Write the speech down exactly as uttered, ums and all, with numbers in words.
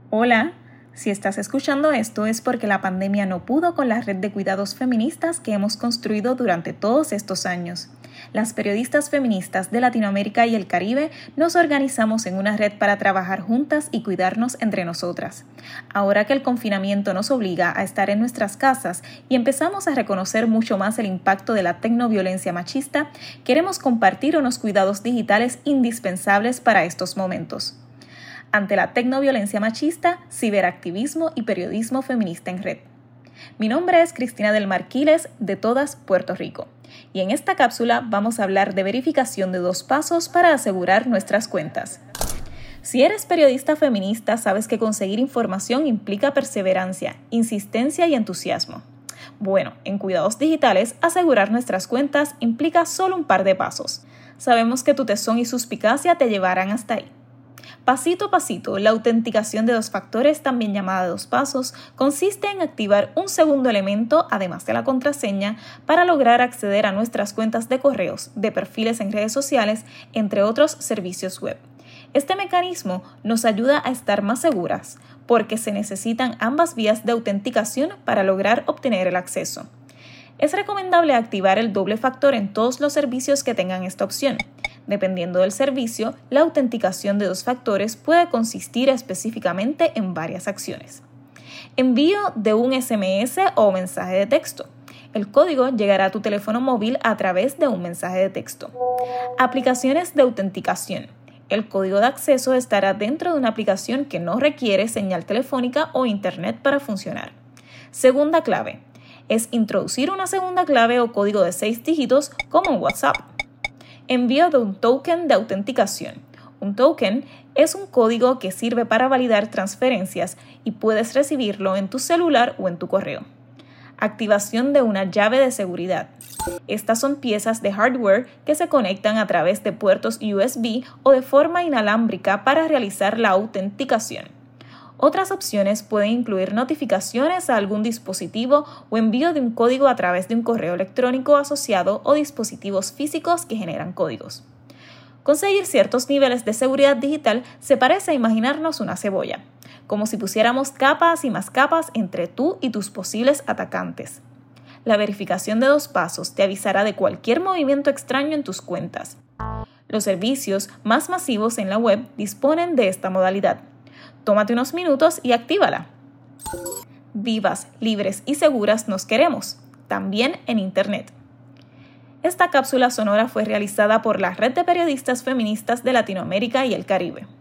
Hola, si estás escuchando esto es porque la pandemia no pudo con la red de cuidados feministas que hemos construido durante todos estos años. Las periodistas feministas de Latinoamérica y el Caribe nos organizamos en una red para trabajar juntas y cuidarnos entre nosotras. Ahora que el confinamiento nos obliga a estar en nuestras casas y empezamos a reconocer mucho más el impacto de la tecnoviolencia machista, queremos compartir unos cuidados digitales indispensables para estos momentos. Ante la tecnoviolencia machista, ciberactivismo y periodismo feminista en red. Mi nombre es Cristina del Mar Quiles, de Todas Puerto Rico, y en esta cápsula vamos a hablar de verificación de dos pasos para asegurar nuestras cuentas. Si eres periodista feminista, sabes que conseguir información implica perseverancia, insistencia y entusiasmo. Bueno, en cuidados digitales, asegurar nuestras cuentas implica solo un par de pasos. Sabemos que tu tesón y suspicacia te llevarán hasta ahí. Pasito a pasito, la autenticación de dos factores, también llamada de dos pasos, consiste en activar un segundo elemento, además de la contraseña, para lograr acceder a nuestras cuentas de correos, de perfiles en redes sociales, entre otros servicios web. Este mecanismo nos ayuda a estar más seguras, porque se necesitan ambas vías de autenticación para lograr obtener el acceso. Es recomendable activar el doble factor en todos los servicios que tengan esta opción. Dependiendo del servicio, la autenticación de dos factores puede consistir específicamente en varias acciones. Envío de un ese eme ese o mensaje de texto. El código llegará a tu teléfono móvil a través de un mensaje de texto. Aplicaciones de autenticación. El código de acceso estará dentro de una aplicación que no requiere señal telefónica o internet para funcionar. Segunda clave. Es introducir una segunda clave o código de seis dígitos como en WhatsApp. Envío de un token de autenticación. Un token es un código que sirve para validar transferencias y puedes recibirlo en tu celular o en tu correo. Activación de una llave de seguridad. Estas son piezas de hardware que se conectan a través de puertos U S B o de forma inalámbrica para realizar la autenticación. Otras opciones pueden incluir notificaciones a algún dispositivo o envío de un código a través de un correo electrónico asociado o dispositivos físicos que generan códigos. Conseguir ciertos niveles de seguridad digital se parece a imaginarnos una cebolla, como si pusiéramos capas y más capas entre tú y tus posibles atacantes. La verificación de dos pasos te avisará de cualquier movimiento extraño en tus cuentas. Los servicios más masivos en la web disponen de esta modalidad. Tómate unos minutos y actívala. Vivas, libres y seguras nos queremos, también en Internet. Esta cápsula sonora fue realizada por la Red de Periodistas Feministas de Latinoamérica y el Caribe.